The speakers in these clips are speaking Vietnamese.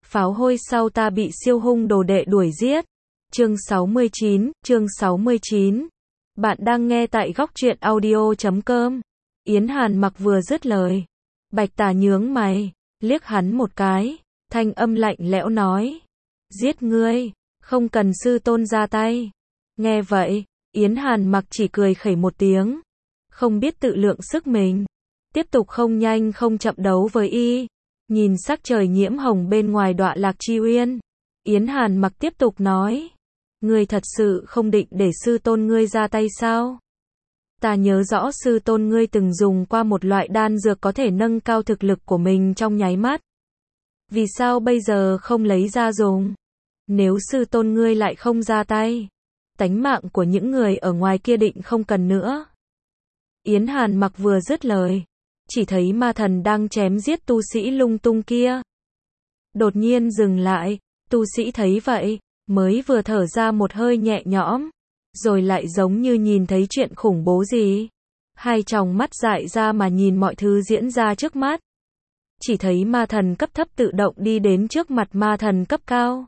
Pháo hôi sau ta bị siêu hung đồ đệ đuổi giết. Chương 69. Bạn đang nghe tại góc truyện audio.com. Yến Hàn Mặc vừa dứt lời, Bạch Tà nhướng mày, liếc hắn một cái, thanh âm lạnh lẽo nói: giết ngươi, không cần sư tôn ra tay. Nghe vậy, Yến Hàn Mặc chỉ cười khẩy một tiếng, không biết tự lượng sức mình, tiếp tục không nhanh không chậm đấu với y. Nhìn sắc trời nhiễm hồng bên ngoài Đọa Lạc Chi Uyên, Yến Hàn Mặc tiếp tục nói: ngươi thật sự không định để sư tôn ngươi ra tay sao? Ta nhớ rõ sư tôn ngươi từng dùng qua một loại đan dược có thể nâng cao thực lực của mình trong nháy mắt. Vì sao bây giờ không lấy ra dùng? Nếu sư tôn ngươi lại không ra tay, tánh mạng của những người ở ngoài kia định không cần nữa. Yến Hàn Mặc vừa dứt lời, chỉ thấy ma thần đang chém giết tu sĩ lung tung kia đột nhiên dừng lại. Tu sĩ thấy vậy, mới vừa thở ra một hơi nhẹ nhõm, rồi lại giống như nhìn thấy chuyện khủng bố gì. Hai tròng mắt dại ra mà nhìn mọi thứ diễn ra trước mắt. Chỉ thấy ma thần cấp thấp tự động đi đến trước mặt ma thần cấp cao.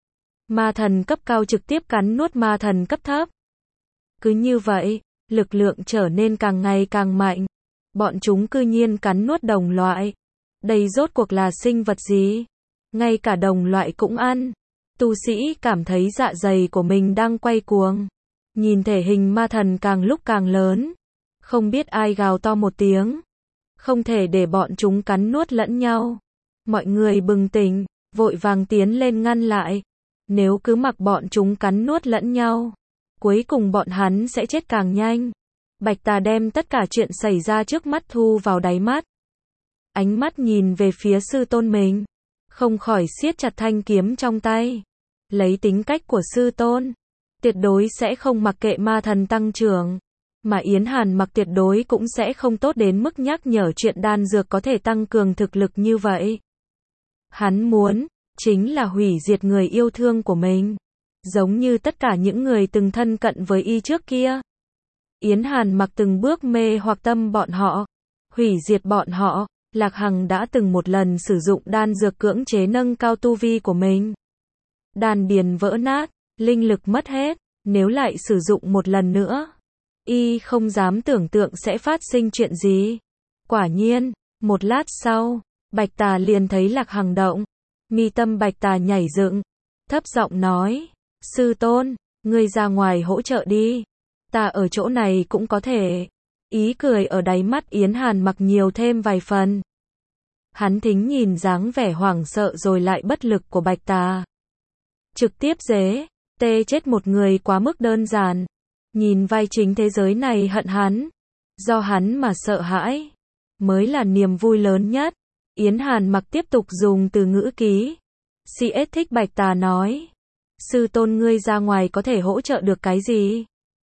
Ma thần cấp cao trực tiếp cắn nuốt ma thần cấp thấp. Cứ như vậy, lực lượng trở nên càng ngày càng mạnh. Bọn chúng cư nhiên cắn nuốt đồng loại. Đây rốt cuộc là sinh vật gì? Ngay cả đồng loại cũng ăn. Tu sĩ cảm thấy dạ dày của mình đang quay cuồng. Nhìn thể hình ma thần càng lúc càng lớn. Không biết ai gào to một tiếng. Không thể để bọn chúng cắn nuốt lẫn nhau. Mọi người bừng tỉnh, vội vàng tiến lên ngăn lại. Nếu cứ mặc bọn chúng cắn nuốt lẫn nhau, cuối cùng bọn hắn sẽ chết càng nhanh. Bạch Tà đem tất cả chuyện xảy ra trước mắt thu vào đáy mắt. Ánh mắt nhìn về phía sư tôn mình, không khỏi siết chặt thanh kiếm trong tay. Lấy tính cách của sư tôn, tuyệt đối sẽ không mặc kệ ma thần tăng trưởng. Mà Yến Hàn Mặc tuyệt đối cũng sẽ không tốt đến mức nhắc nhở chuyện đan dược có thể tăng cường thực lực như vậy. Hắn muốn, chính là hủy diệt người yêu thương của mình. Giống như tất cả những người từng thân cận với y trước kia. Yến Hàn Mặc từng bước mê hoặc tâm bọn họ, hủy diệt bọn họ. Lạc Hằng đã từng một lần sử dụng đan dược cưỡng chế nâng cao tu vi của mình. Đan điền vỡ nát, linh lực mất hết, nếu lại sử dụng một lần nữa, y không dám tưởng tượng sẽ phát sinh chuyện gì. Quả nhiên, một lát sau, Bạch Tà liền thấy Lạc Hằng động, mi tâm Bạch Tà nhảy dựng, thấp giọng nói: sư tôn, ngươi ra ngoài hỗ trợ đi, ta ở chỗ này cũng có thể. Ý cười ở đáy mắt Yến Hàn Mặc nhiều thêm vài phần. Hắn thính nhìn dáng vẻ hoảng sợ rồi lại bất lực của Bạch Tà. Trực tiếp tê chết một người quá mức đơn giản. Nhìn vai chính thế giới này hận hắn, do hắn mà sợ hãi, mới là niềm vui lớn nhất. Yến Hàn Mặc tiếp tục dùng từ ngữ ký. CS thích Bạch Tà nói: sư tôn ngươi ra ngoài có thể hỗ trợ được cái gì?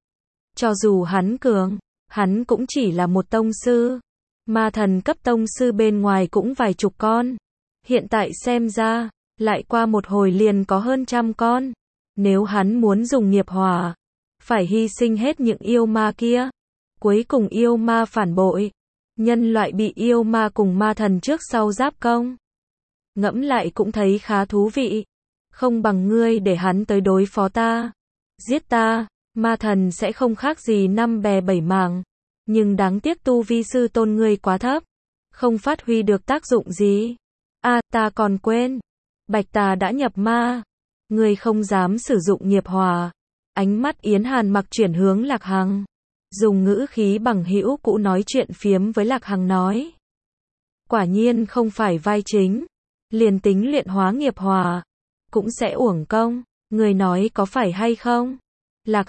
Cho dù hắn cường, hắn cũng chỉ là một tông sư. Ma thần cấp tông sư bên ngoài cũng vài chục con. Hiện tại xem ra, lại qua một hồi liền có hơn 100 con. Nếu hắn muốn dùng nghiệp hỏa, phải hy sinh hết những yêu ma kia. Cuối cùng yêu ma phản bội. Nhân loại bị yêu ma cùng ma thần trước sau giáp công. Ngẫm lại cũng thấy khá thú vị. Không bằng ngươi để hắn tới đối phó ta. Giết ta, ma thần sẽ không khác gì năm bè bảy mảng. Nhưng đáng tiếc tu vi sư tôn ngươi quá thấp, không phát huy được tác dụng gì. Ta còn quên, Bạch Tà đã nhập ma, ngươi không dám sử dụng nghiệp hỏa. Ánh mắt Yến Hàn Mặc chuyển hướng Lạc Hằng, dùng ngữ khí bằng hữu cũ nói chuyện phiếm với Lạc Hằng nói: quả nhiên không phải vai chính, liền tính luyện hóa nghiệp hỏa cũng sẽ uổng công, người nói có phải hay không? Lạc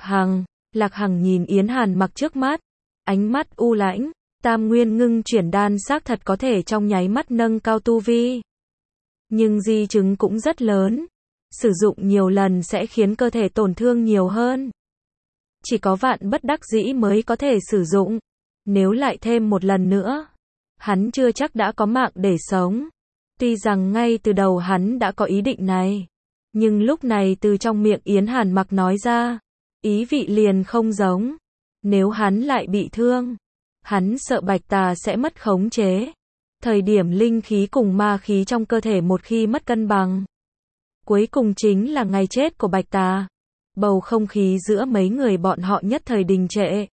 Hằng nhìn Yến Hàn Mặc trước mắt, ánh mắt u lãnh. Tam nguyên ngưng chuyển đan xác thật có thể trong nháy mắt nâng cao tu vi, nhưng di chứng cũng rất lớn. Sử dụng nhiều lần sẽ khiến cơ thể tổn thương nhiều hơn. Chỉ có vạn bất đắc dĩ mới có thể sử dụng. Nếu lại thêm một lần nữa, hắn chưa chắc đã có mạng để sống. Tuy rằng ngay từ đầu hắn đã có ý định này, nhưng lúc này từ trong miệng Yến Hàn Mặc nói ra, ý vị liền không giống. Nếu hắn lại bị thương, hắn sợ Bạch Tà sẽ mất khống chế. Thời điểm linh khí cùng ma khí trong cơ thể một khi mất cân bằng, Cuối cùng chính là ngày chết của Bạch Tà. Bầu không khí giữa mấy người bọn họ nhất thời đình trệ.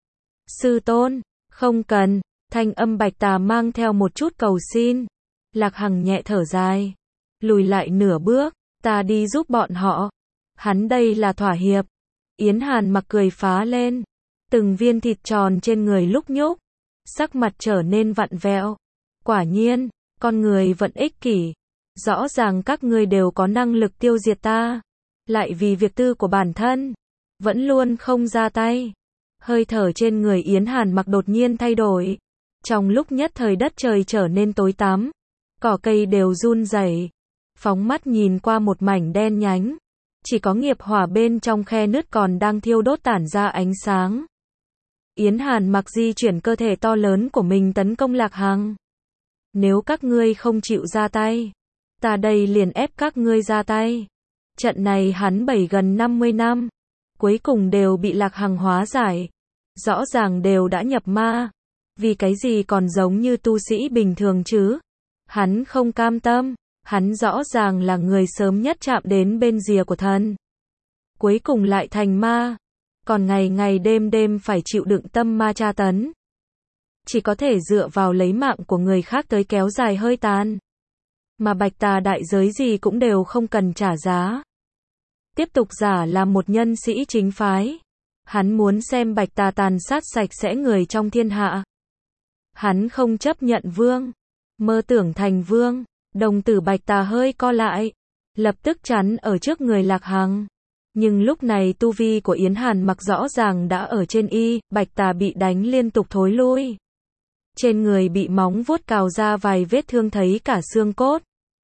Sư tôn, không cần, thanh âm Bạch Tà mang theo một chút cầu xin. Lạc Hằng nhẹ thở dài, lùi lại nửa bước, ta đi giúp bọn họ. Hắn đây là thỏa hiệp. Yến Hàn mặc cười phá lên, từng viên thịt tròn trên người lúc nhúc, sắc mặt trở nên vặn vẹo. Quả nhiên, con người vẫn ích kỷ. Rõ ràng các ngươi đều có năng lực tiêu diệt ta, lại vì việc tư của bản thân, vẫn luôn không ra tay. Hơi thở trên người Yến Hàn mặc đột nhiên thay đổi. Trong lúc nhất thời đất trời trở nên tối tăm, cỏ cây đều run rẩy. Phóng mắt nhìn qua một mảnh đen nhánh, chỉ có nghiệp hỏa bên trong khe nứt còn đang thiêu đốt tản ra ánh sáng. Yến Hàn mặc di chuyển cơ thể to lớn của mình tấn công Lạc Hằng. Nếu các ngươi không chịu ra tay, ta đây liền ép các ngươi ra tay. Trận này hắn bày gần 50 năm, cuối cùng đều bị Lạc Hằng hóa giải. Rõ ràng đều đã nhập ma, vì cái gì còn giống như tu sĩ bình thường chứ? Hắn không cam tâm, hắn rõ ràng là người sớm nhất chạm đến bên rìa của thần. Cuối cùng lại thành ma, còn ngày ngày đêm đêm phải chịu đựng tâm ma tra tấn. Chỉ có thể dựa vào lấy mạng của người khác tới kéo dài hơi tàn. Mà Bạch Tà đại giới gì cũng đều không cần trả giá. Tiếp tục giả là một nhân sĩ chính phái. Hắn muốn xem Bạch Tà tàn sát sạch sẽ người trong thiên hạ. Hắn không chấp nhận vương, mơ tưởng thành vương. Đồng tử Bạch Tà hơi co lại, lập tức chắn ở trước người Lạc Hằng. Nhưng lúc này tu vi của Yến Hàn mặc rõ ràng đã ở trên y, Bạch Tà bị đánh liên tục thối lui. Trên người bị móng vuốt cào ra vài vết thương thấy cả xương cốt.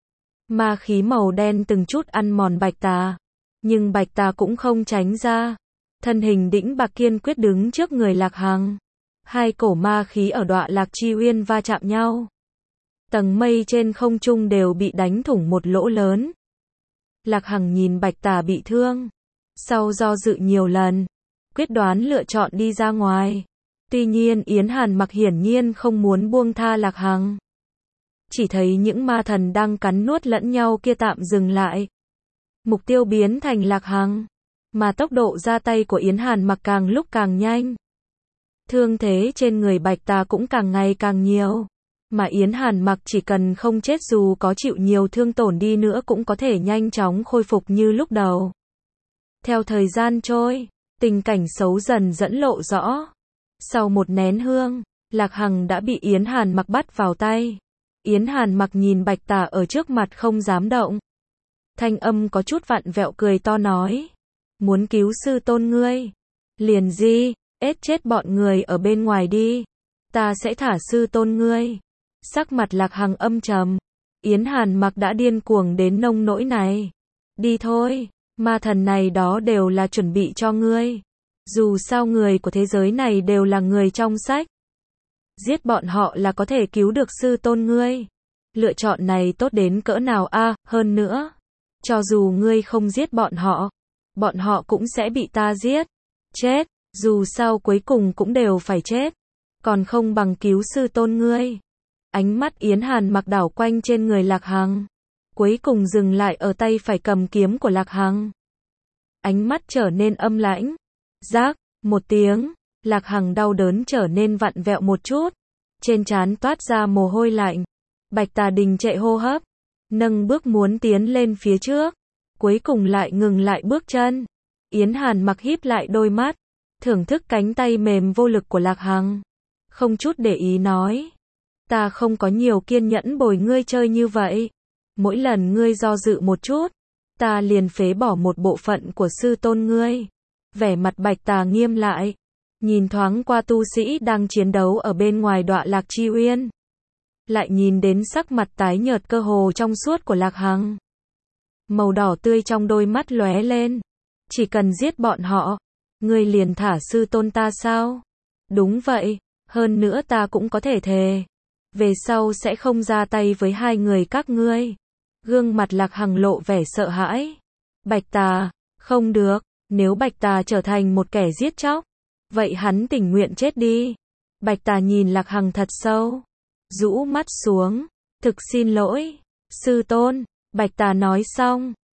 Ma khí màu đen từng chút ăn mòn Bạch Tà, nhưng Bạch Tà cũng không tránh ra. Thân hình đĩnh bạc kiên quyết đứng trước người Lạc Hằng. Hai cổ ma khí ở Đọa Lạc Chi Uyên va chạm nhau. Tầng mây trên không trung đều bị đánh thủng một lỗ lớn. Lạc Hằng nhìn Bạch Tà bị thương, sau do dự nhiều lần, quyết đoán lựa chọn đi ra ngoài. Tuy nhiên Yến Hàn mặc hiển nhiên không muốn buông tha Lạc Hằng. Chỉ thấy những ma thần đang cắn nuốt lẫn nhau kia tạm dừng lại. Mục tiêu biến thành Lạc Hằng, mà tốc độ ra tay của Yến Hàn mặc càng lúc càng nhanh. Thương thế trên người Bạch Tà cũng càng ngày càng nhiều. Mà Yến Hàn mặc chỉ cần không chết dù có chịu nhiều thương tổn đi nữa cũng có thể nhanh chóng khôi phục như lúc đầu. Theo thời gian trôi, tình cảnh xấu dần dẫn lộ rõ. Sau một nén hương, Lạc Hằng đã bị Yến Hàn mặc bắt vào tay. Yến Hàn mặc nhìn Bạch Tà ở trước mặt không dám động. Thanh âm có chút vặn vẹo cười to nói. Muốn cứu sư tôn ngươi? Liền gì, ết chết bọn người ở bên ngoài đi. Ta sẽ thả sư tôn ngươi. Sắc mặt Lạc Hằng âm trầm. Yến Hàn mặc đã điên cuồng đến nông nỗi này. Đi thôi, ma thần này đó đều là chuẩn bị cho ngươi. Dù sao người của thế giới này đều là người trong sách. Giết bọn họ là có thể cứu được sư tôn ngươi. Lựa chọn này tốt đến cỡ nào a, hơn nữa. Cho dù ngươi không giết bọn họ cũng sẽ bị ta giết. Chết, dù sao cuối cùng cũng đều phải chết. Còn không bằng cứu sư tôn ngươi. Ánh mắt Yến Hàn mặc đảo quanh trên người Lạc Hằng. Cuối cùng dừng lại ở tay phải cầm kiếm của Lạc Hằng. Ánh mắt trở nên âm lãnh. Rác, một tiếng, Lạc Hằng đau đớn trở nên vặn vẹo một chút. Trên trán toát ra mồ hôi lạnh. Bạch Tà đình trệ hô hấp. Nâng bước muốn tiến lên phía trước. Cuối cùng lại ngừng lại bước chân. Yến Hàn mặc híp lại đôi mắt. Thưởng thức cánh tay mềm vô lực của Lạc Hằng. Không chút để ý nói. Ta không có nhiều kiên nhẫn bồi ngươi chơi như vậy. Mỗi lần ngươi do dự một chút, ta liền phế bỏ một bộ phận của sư tôn ngươi. Vẻ mặt Bạch Tà nghiêm lại. Nhìn thoáng qua tu sĩ đang chiến đấu ở bên ngoài Đọa Lạc Chi Uyên. Lại nhìn đến sắc mặt tái nhợt cơ hồ trong suốt của Lạc Hằng. Màu đỏ tươi trong đôi mắt lóe lên. Chỉ cần giết bọn họ, ngươi liền thả sư tôn ta sao? Đúng vậy, hơn nữa ta cũng có thể thề. Về sau sẽ không ra tay với hai người các ngươi. Gương mặt Lạc Hằng lộ vẻ sợ hãi. Bạch Tà, không được, nếu Bạch Tà trở thành một kẻ giết chóc, vậy hắn tình nguyện chết đi. Bạch Tà nhìn Lạc Hằng thật sâu, rũ mắt xuống, thực xin lỗi, sư tôn. Bạch Tà nói xong,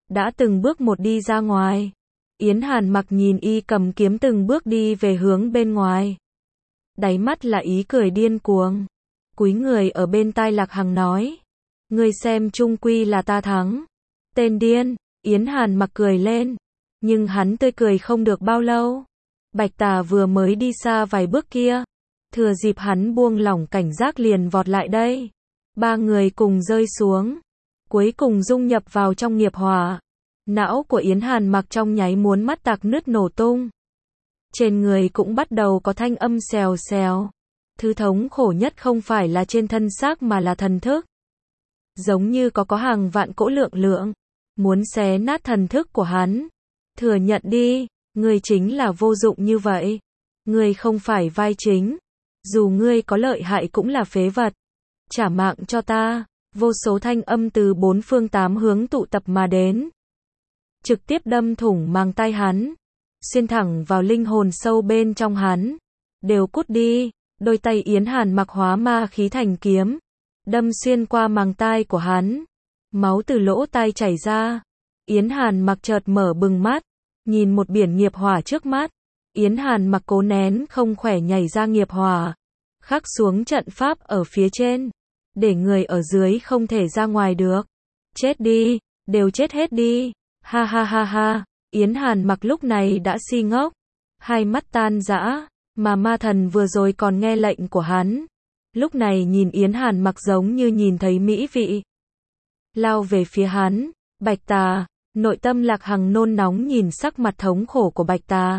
đã từng bước một đi ra ngoài. Yến Hàn Mặc nhìn y cầm kiếm từng bước đi về hướng bên ngoài. Đáy mắt là ý cười điên cuồng. Cúi người ở bên tai Lạc Hằng nói. Ngươi xem chung quy là ta thắng. Tên điên, Yến Hàn Mặc cười lên. Nhưng hắn tươi cười không được bao lâu. Bạch Tà vừa mới đi xa vài bước kia. Thừa dịp hắn buông lỏng cảnh giác liền vọt lại đây. Ba người cùng rơi xuống. Cuối cùng dung nhập vào trong nghiệp hỏa. Não của Yến Hàn Mặc trong nháy muốn mắt tạc nứt nổ tung. Trên người cũng bắt đầu có thanh âm xèo xèo. Thứ thống khổ nhất không phải là trên thân xác mà là thần thức. Giống như có hàng vạn cỗ lượng lượng. Muốn xé nát thần thức của hắn. Thừa nhận đi, ngươi chính là vô dụng như vậy. Ngươi không phải vai chính. Dù ngươi có lợi hại cũng là phế vật. Trả mạng cho ta. Vô số thanh âm từ bốn phương tám hướng tụ tập mà đến. Trực tiếp đâm thủng màng tai hắn. Xuyên thẳng vào linh hồn sâu bên trong hắn. Đều cút đi. Đôi tay Yến Hàn Mặc hóa ma khí thành kiếm. Đâm xuyên qua màng tai của hắn. Máu từ lỗ tai chảy ra. Yến Hàn Mặc chợt mở bừng mắt. Nhìn một biển nghiệp hỏa trước mắt. Yến Hàn Mặc cố nén không khỏe nhảy ra nghiệp hỏa. Khắc xuống trận pháp ở phía trên. Để người ở dưới không thể ra ngoài được. Chết đi, đều chết hết đi. Ha ha ha ha. Yến Hàn Mặc lúc này đã si ngốc. Hai mắt tan rã. Mà ma thần vừa rồi còn nghe lệnh của hắn. Lúc này nhìn Yến Hàn Mặc giống như nhìn thấy mỹ vị. Lao về phía hắn. Bạch Tà. Nội tâm Lạc Hằng nôn nóng nhìn sắc mặt thống khổ của Bạch Tà.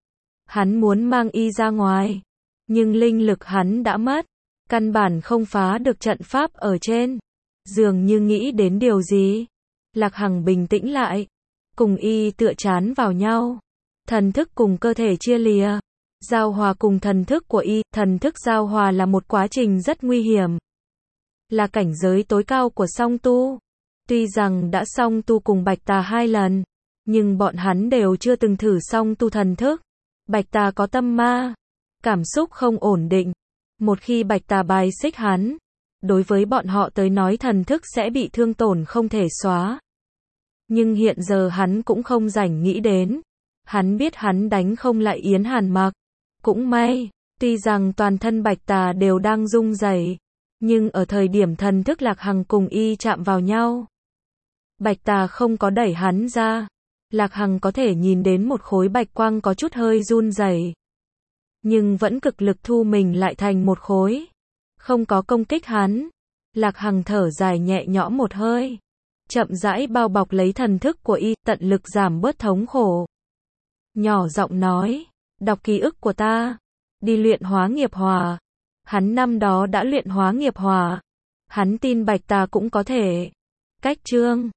Hắn muốn mang y ra ngoài. Nhưng linh lực hắn đã mất. Căn bản không phá được trận pháp ở trên. Dường như nghĩ đến điều gì. Lạc Hằng bình tĩnh lại. Cùng y tựa chán vào nhau. Thần thức cùng cơ thể chia lìa. Giao hòa cùng thần thức của y. Thần thức giao hòa là một quá trình rất nguy hiểm. Là cảnh giới tối cao của song tu. Tuy rằng đã song tu cùng Bạch Tà 2 lần. Nhưng bọn hắn đều chưa từng thử song tu thần thức. Bạch Tà có tâm ma. Cảm xúc không ổn định. Một khi Bạch Tà bài xích hắn. Đối với bọn họ tới nói thần thức sẽ bị thương tổn không thể xóa. Nhưng hiện giờ hắn cũng không rảnh nghĩ đến. Hắn biết hắn đánh không lại Yến Hàn Mặc. Cũng may, tuy rằng toàn thân Bạch Tà đều đang rung rẩy, nhưng ở thời điểm thần thức Lạc Hằng cùng y chạm vào nhau, Bạch Tà không có đẩy hắn ra. Lạc Hằng có thể nhìn đến một khối bạch quang có chút hơi run rẩy, nhưng vẫn cực lực thu mình lại thành một khối. Không có công kích hắn. Lạc Hằng thở dài nhẹ nhõm một hơi. Chậm rãi bao bọc lấy thần thức của y, tận lực giảm bớt thống khổ. Nhỏ giọng nói, đọc ký ức của ta. Đi luyện hóa nghiệp hỏa. Hắn năm đó đã luyện hóa nghiệp hỏa. Hắn tin Bạch Tà cũng có thể. Cách chương